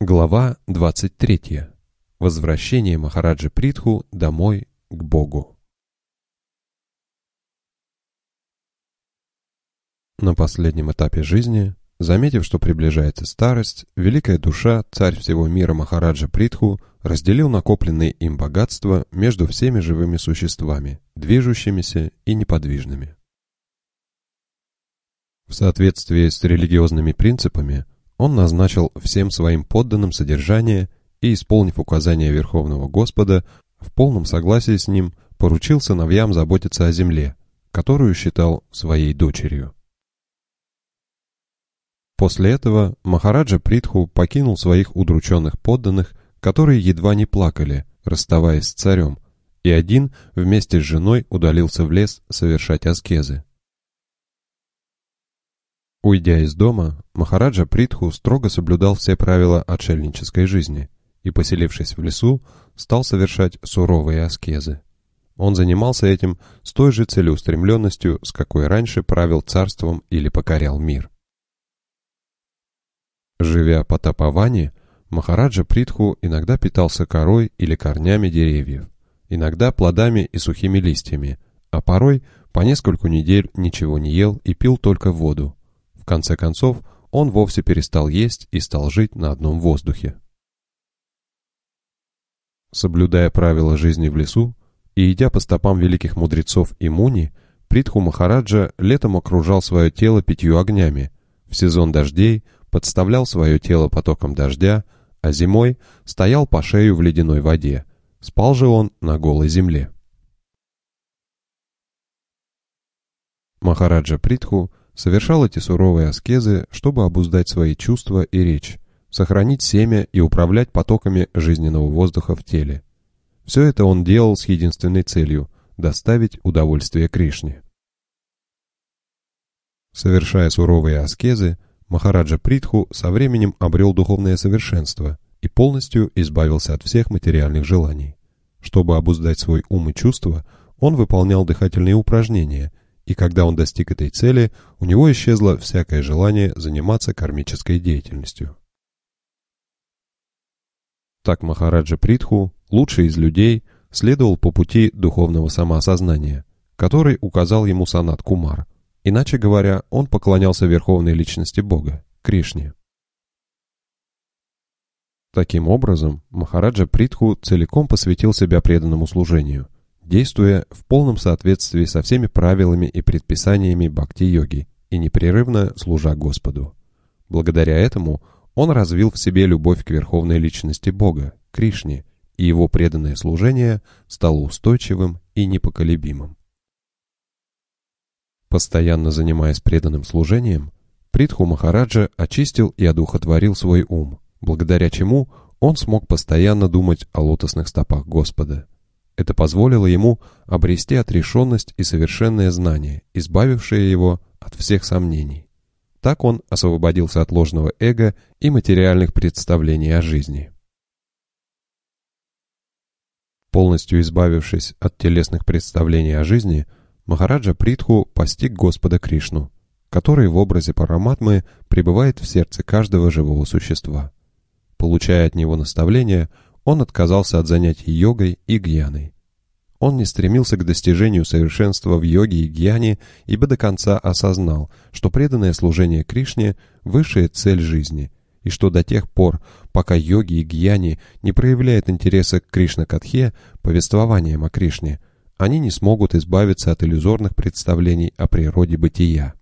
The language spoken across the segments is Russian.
Глава 23. Возвращение Махараджи Притху домой к Богу. На последнем этапе жизни, заметив, что приближается старость, великая душа, царь всего мира Махараджа Притху, разделил накопленные им богатства между всеми живыми существами, движущимися и неподвижными. В соответствии с религиозными принципами, он назначил всем своим подданным содержание и, исполнив указания Верховного Господа, в полном согласии с ним поручил сыновьям заботиться о земле, которую считал своей дочерью. После этого Махараджа Притху покинул своих удрученных подданных, которые едва не плакали, расставаясь с царем, и один вместе с женой удалился в лес совершать аскезы. Уйдя из дома, Махараджа Притху строго соблюдал все правила отшельнической жизни и, поселившись в лесу, стал совершать суровые аскезы. Он занимался этим с той же целеустремленностью, с какой раньше правил царством или покорял мир. Живя по тапаване, Махараджа Притху иногда питался корой или корнями деревьев, иногда плодами и сухими листьями, а порой по нескольку недель ничего не ел и пил только воду. В конце концов, он вовсе перестал есть и стал жить на одном воздухе. Соблюдая правила жизни в лесу и идя по стопам великих мудрецов и муни, Притху Махараджа летом окружал свое тело 5 огнями, в сезон дождей подставлял свое тело потоком дождя, а зимой стоял по шею в ледяной воде, спал же он на голой земле. Махараджа Притху совершал эти суровые аскезы, чтобы обуздать свои чувства и речь, сохранить семя и управлять потоками жизненного воздуха в теле. Все это он делал с единственной целью – доставить удовольствие Кришне. Совершая суровые аскезы, Махараджа Притху со временем обрел духовное совершенство и полностью избавился от всех материальных желаний. Чтобы обуздать свой ум и чувства, он выполнял дыхательные упражнения, и когда он достиг этой цели, у него исчезло всякое желание заниматься кармической деятельностью. Так Махараджа Притху, лучший из людей, следовал по пути духовного самоосознания, который указал ему Санат Кумар. Иначе говоря, он поклонялся верховной личности Бога, Кришне. Таким образом, Махараджа Притху целиком посвятил себя преданному служению, действуя в полном соответствии со всеми правилами и предписаниями бхакти-йоги и непрерывно служа Господу. Благодаря этому он развил в себе любовь к верховной личности Бога, Кришне, и его преданное служение стало устойчивым и непоколебимым. Постоянно занимаясь преданным служением, Притху Махараджа очистил и одухотворил свой ум, благодаря чему он смог постоянно думать о лотосных стопах Господа. Это позволило ему обрести отрешенность и совершенное знание, избавившее его от всех сомнений. Так он освободился от ложного эго и материальных представлений о жизни. Полностью избавившись от телесных представлений о жизни, Махараджа Притху постиг Господа Кришну, который в образе Параматмы пребывает в сердце каждого живого существа. Получая от него наставления, он отказался от занятий йогой и гьяной. Он не стремился к достижению совершенства в йоге и гьяне, ибо до конца осознал, что преданное служение Кришне – высшая цель жизни, и что до тех пор, пока йоги и гьяни не проявляют интереса к Кришна-катхе, повествованиям о Кришне, они не смогут избавиться от иллюзорных представлений о природе бытия.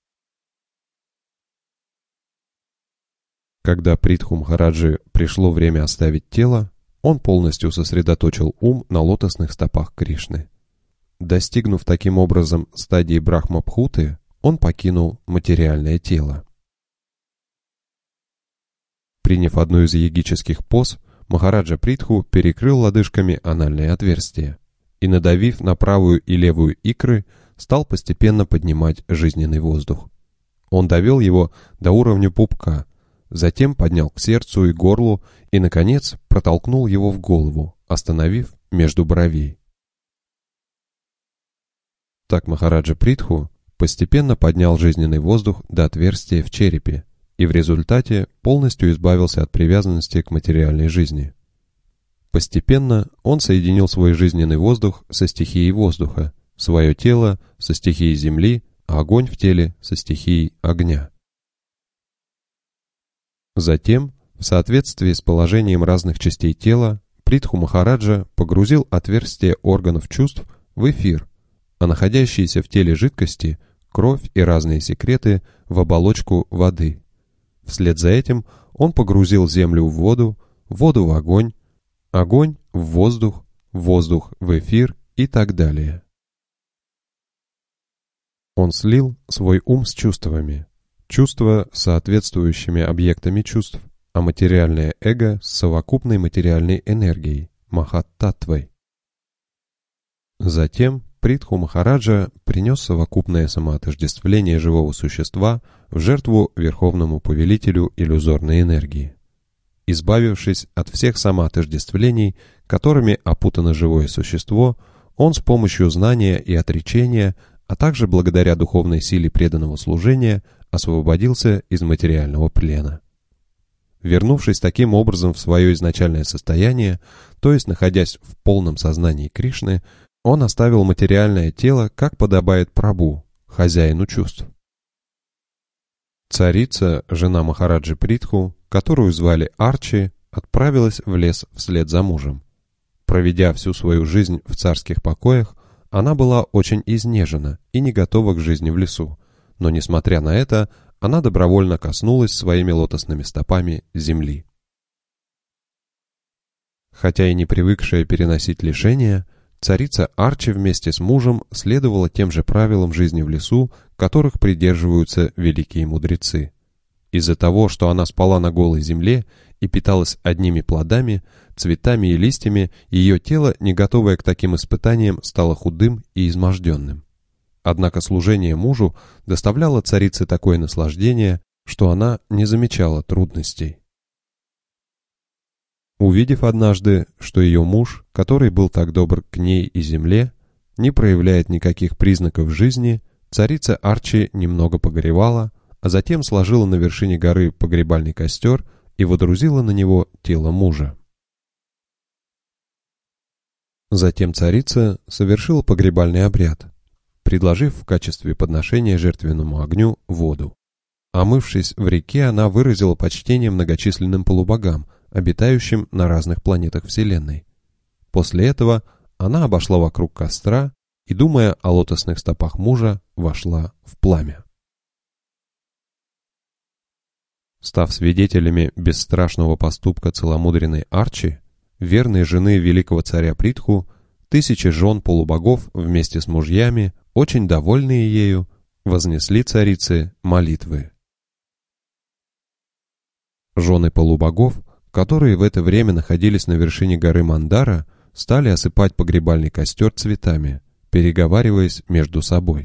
Когда Притху Махараджи пришло время оставить тело, он полностью сосредоточил ум на лотосных стопах Кришны. Достигнув таким образом стадии Брахма-бхуты, он покинул материальное тело. Приняв одну из йогических поз, Махараджа Притху перекрыл лодыжками анальное отверстие и, надавив на правую и левую икры, стал постепенно поднимать жизненный воздух. Он довел его до уровня пупка, затем поднял к сердцу и горлу и, наконец, протолкнул его в голову, остановив между бровей. Так Махараджа Притху постепенно поднял жизненный воздух до отверстия в черепе и в результате полностью избавился от привязанности к материальной жизни. Постепенно он соединил свой жизненный воздух со стихией воздуха, свое тело со стихией земли, а огонь в теле со стихией огня. Затем, в соответствии с положением разных частей тела, Притху Махараджа погрузил отверстия органов чувств в эфир, а находящиеся в теле жидкости, кровь и разные секреты в оболочку воды. Вслед за этим он погрузил землю в воду, воду в огонь, огонь в воздух, воздух в эфир и так далее. Он слил свой ум с чувствами, чувства с соответствующими объектами чувств, а материальное эго с совокупной материальной энергией, Махаттатвой. Затем Притху Махараджа принес совокупное самоотождествление живого существа в жертву Верховному Повелителю иллюзорной энергии. Избавившись от всех самоотождествлений, которыми опутано живое существо, он с помощью знания и отречения, а также благодаря духовной силе преданного служения, освободился из материального плена. Вернувшись таким образом в свое изначальное состояние, то есть находясь в полном сознании Кришны, он оставил материальное тело, как подобает Прабху, хозяину чувств. Царица, жена Махараджи Притху, которую звали Арчи, отправилась в лес вслед за мужем. Проведя всю свою жизнь в царских покоях, она была очень изнежена и не готова к жизни в лесу, но, несмотря на это, она добровольно коснулась своими лотосными стопами земли. Хотя и не привыкшая переносить лишения, царица Арчи вместе с мужем следовала тем же правилам жизни в лесу, которых придерживаются великие мудрецы. Из-за того, что она спала на голой земле и питалась одними плодами, цветами и листьями, ее тело, не готовое к таким испытаниям, стало худым и изможденным. Однако служение мужу доставляло царице такое наслаждение, что она не замечала трудностей. Увидев однажды, что ее муж, который был так добр к ней и земле, не проявляет никаких признаков жизни, царица Арчи немного погоревала, а затем сложила на вершине горы погребальный костер и водрузила на него тело мужа. Затем царица совершила погребальный обряд, предложив в качестве подношения жертвенному огню воду. Омывшись в реке, она выразила почтение многочисленным полубогам, обитающим на разных планетах Вселенной. После этого она обошла вокруг костра и, думая о лотосных стопах мужа, вошла в пламя. Став свидетелями бесстрашного поступка целомудренной Арчи, верной жены великого царя Притху, тысячи жен полубогов вместе с мужьями, очень довольные ею, вознесли царице молитвы. Жены полубогов, которые в это время находились на вершине горы Мандара, стали осыпать погребальный костер цветами, переговариваясь между собой.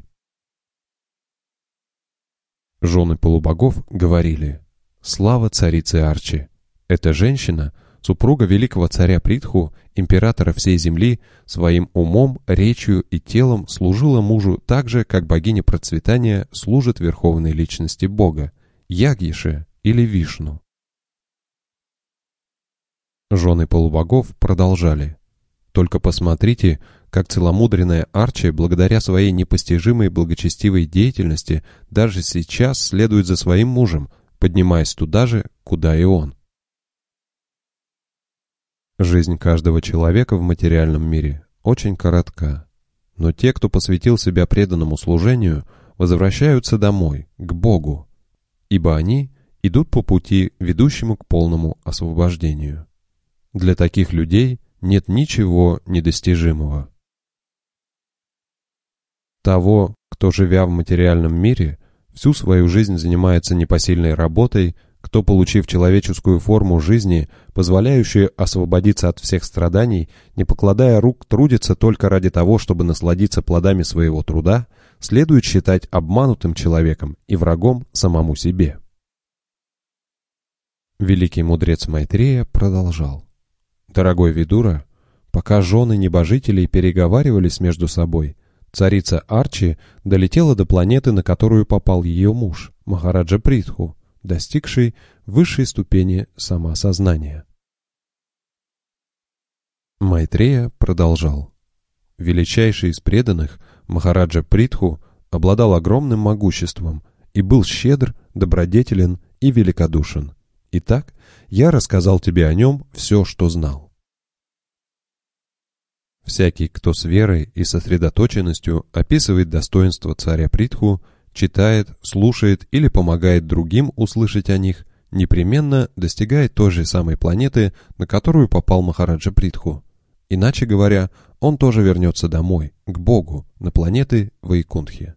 Жены полубогов говорили: «Слава царице Арчи! Эта женщина, супруга великого царя Притху, императора всей земли, своим умом, речью и телом служила мужу так же, как богиня процветания служит верховной личности Бога, Ягьеше или Вишну». Жены полубогов продолжали: «Только посмотрите, как целомудренная Арчи, благодаря своей непостижимой благочестивой деятельности, даже сейчас следует за своим мужем, поднимаясь туда же, куда и он». Жизнь каждого человека в материальном мире очень коротка, но те, кто посвятил себя преданному служению, возвращаются домой, к Богу, ибо они идут по пути, ведущему к полному освобождению. Для таких людей нет ничего недостижимого. Того, кто, живя в материальном мире, всю свою жизнь занимается непосильной работой, кто, получив человеческую форму жизни, позволяющую освободиться от всех страданий, не покладая рук, трудится только ради того, чтобы насладиться плодами своего труда, следует считать обманутым человеком и врагом самому себе. Великий мудрец Майтрея продолжал: «Дорогой Видура, пока жены небожителей переговаривались между собой, царица Арчи долетела до планеты, на которую попал ее муж, Махараджа Притху, достигший высшей ступени самоосознания. Майтрея продолжал. Величайший из преданных, Махараджа Притху, обладал огромным могуществом и был щедр, добродетелен и великодушен. Итак, я рассказал тебе о нем все, что знал. Всякий, кто с верой и сосредоточенностью описывает достоинства царя Притху, читает, слушает или помогает другим услышать о них, непременно достигает той же самой планеты, на которую попал Махараджа Притху. Иначе говоря, он тоже вернется домой, к Богу, на планеты Вайкунтхи.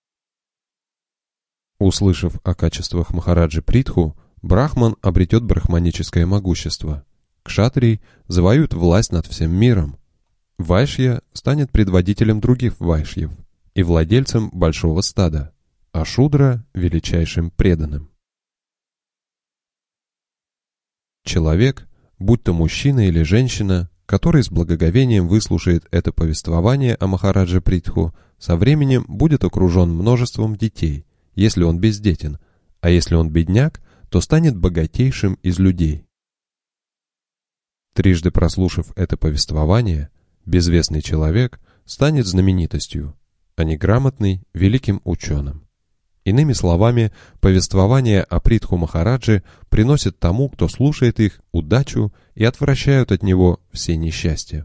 Услышав о качествах Махараджи Притху, Брахман обретет брахманическое могущество. Кшатрий завоюет власть над всем миром. Вайшья станет предводителем других вайшьев и владельцем большого стада, а Шудра – величайшим преданным. Человек, будь то мужчина или женщина, который с благоговением выслушает это повествование о Махараджа Притху, со временем будет окружен множеством детей, если он бездетен, а если он бедняк, то станет богатейшим из людей. Трижды прослушав это повествование, безвестный человек станет знаменитостью, а неграмотный – великим ученым. Иными словами, повествования о Притху Махараджи приносят тому, кто слушает их, удачу и отвращают от него все несчастья.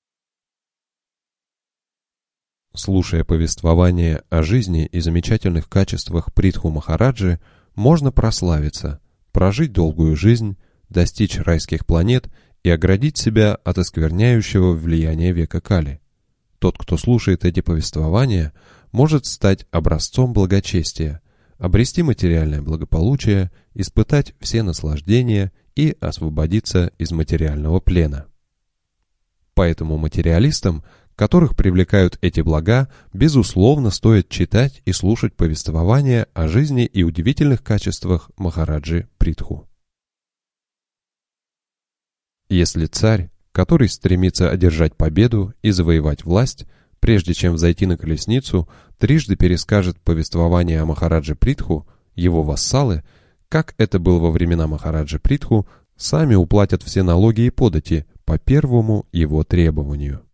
Слушая повествование о жизни и замечательных качествах Притху Махараджи, можно прославиться, прожить долгую жизнь, достичь райских планет и оградить себя от оскверняющего влияния века Кали. Тот, кто слушает эти повествования, может стать образцом благочестия, обрести материальное благополучие, испытать все наслаждения и освободиться из материального плена. Поэтому материалистам, которых привлекают эти блага, безусловно стоит читать и слушать повествования о жизни и удивительных качествах Махараджи Притху. Если царь, который стремится одержать победу и завоевать власть, прежде чем взойти на колесницу, трижды перескажет повествование о Махараджи Притху, его вассалы, как это было во времена Махараджи Притху, сами уплатят все налоги и подати по первому его требованию.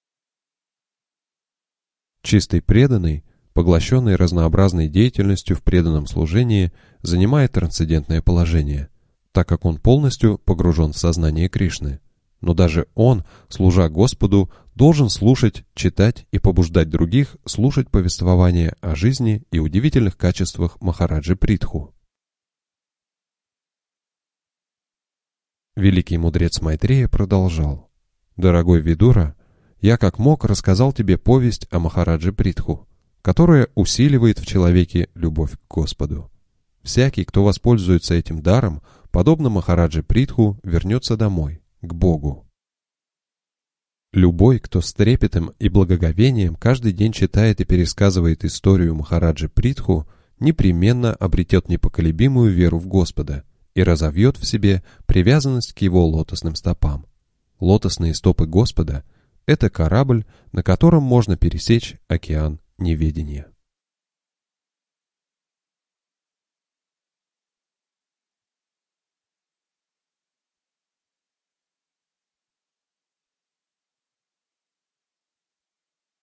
Чистый преданный, поглощенный разнообразной деятельностью в преданном служении, занимает трансцендентное положение, так как он полностью погружен в сознание Кришны. Но даже он, служа Господу, должен слушать, читать и побуждать других слушать повествования о жизни и удивительных качествах Махараджи Притху. Великий мудрец Майтрея продолжал. «Дорогой Видура, я как мог рассказал тебе повесть о Махараджи Притху, которая усиливает в человеке любовь к Господу. Всякий, кто воспользуется этим даром, подобно Махараджи Притху, вернется домой, к Богу. Любой, кто с трепетом и благоговением каждый день читает и пересказывает историю Махараджи Притху, непременно обретет непоколебимую веру в Господа и разовьет в себе привязанность к его лотосным стопам. Лотосные стопы Господа – это корабль, на котором можно пересечь океан неведения.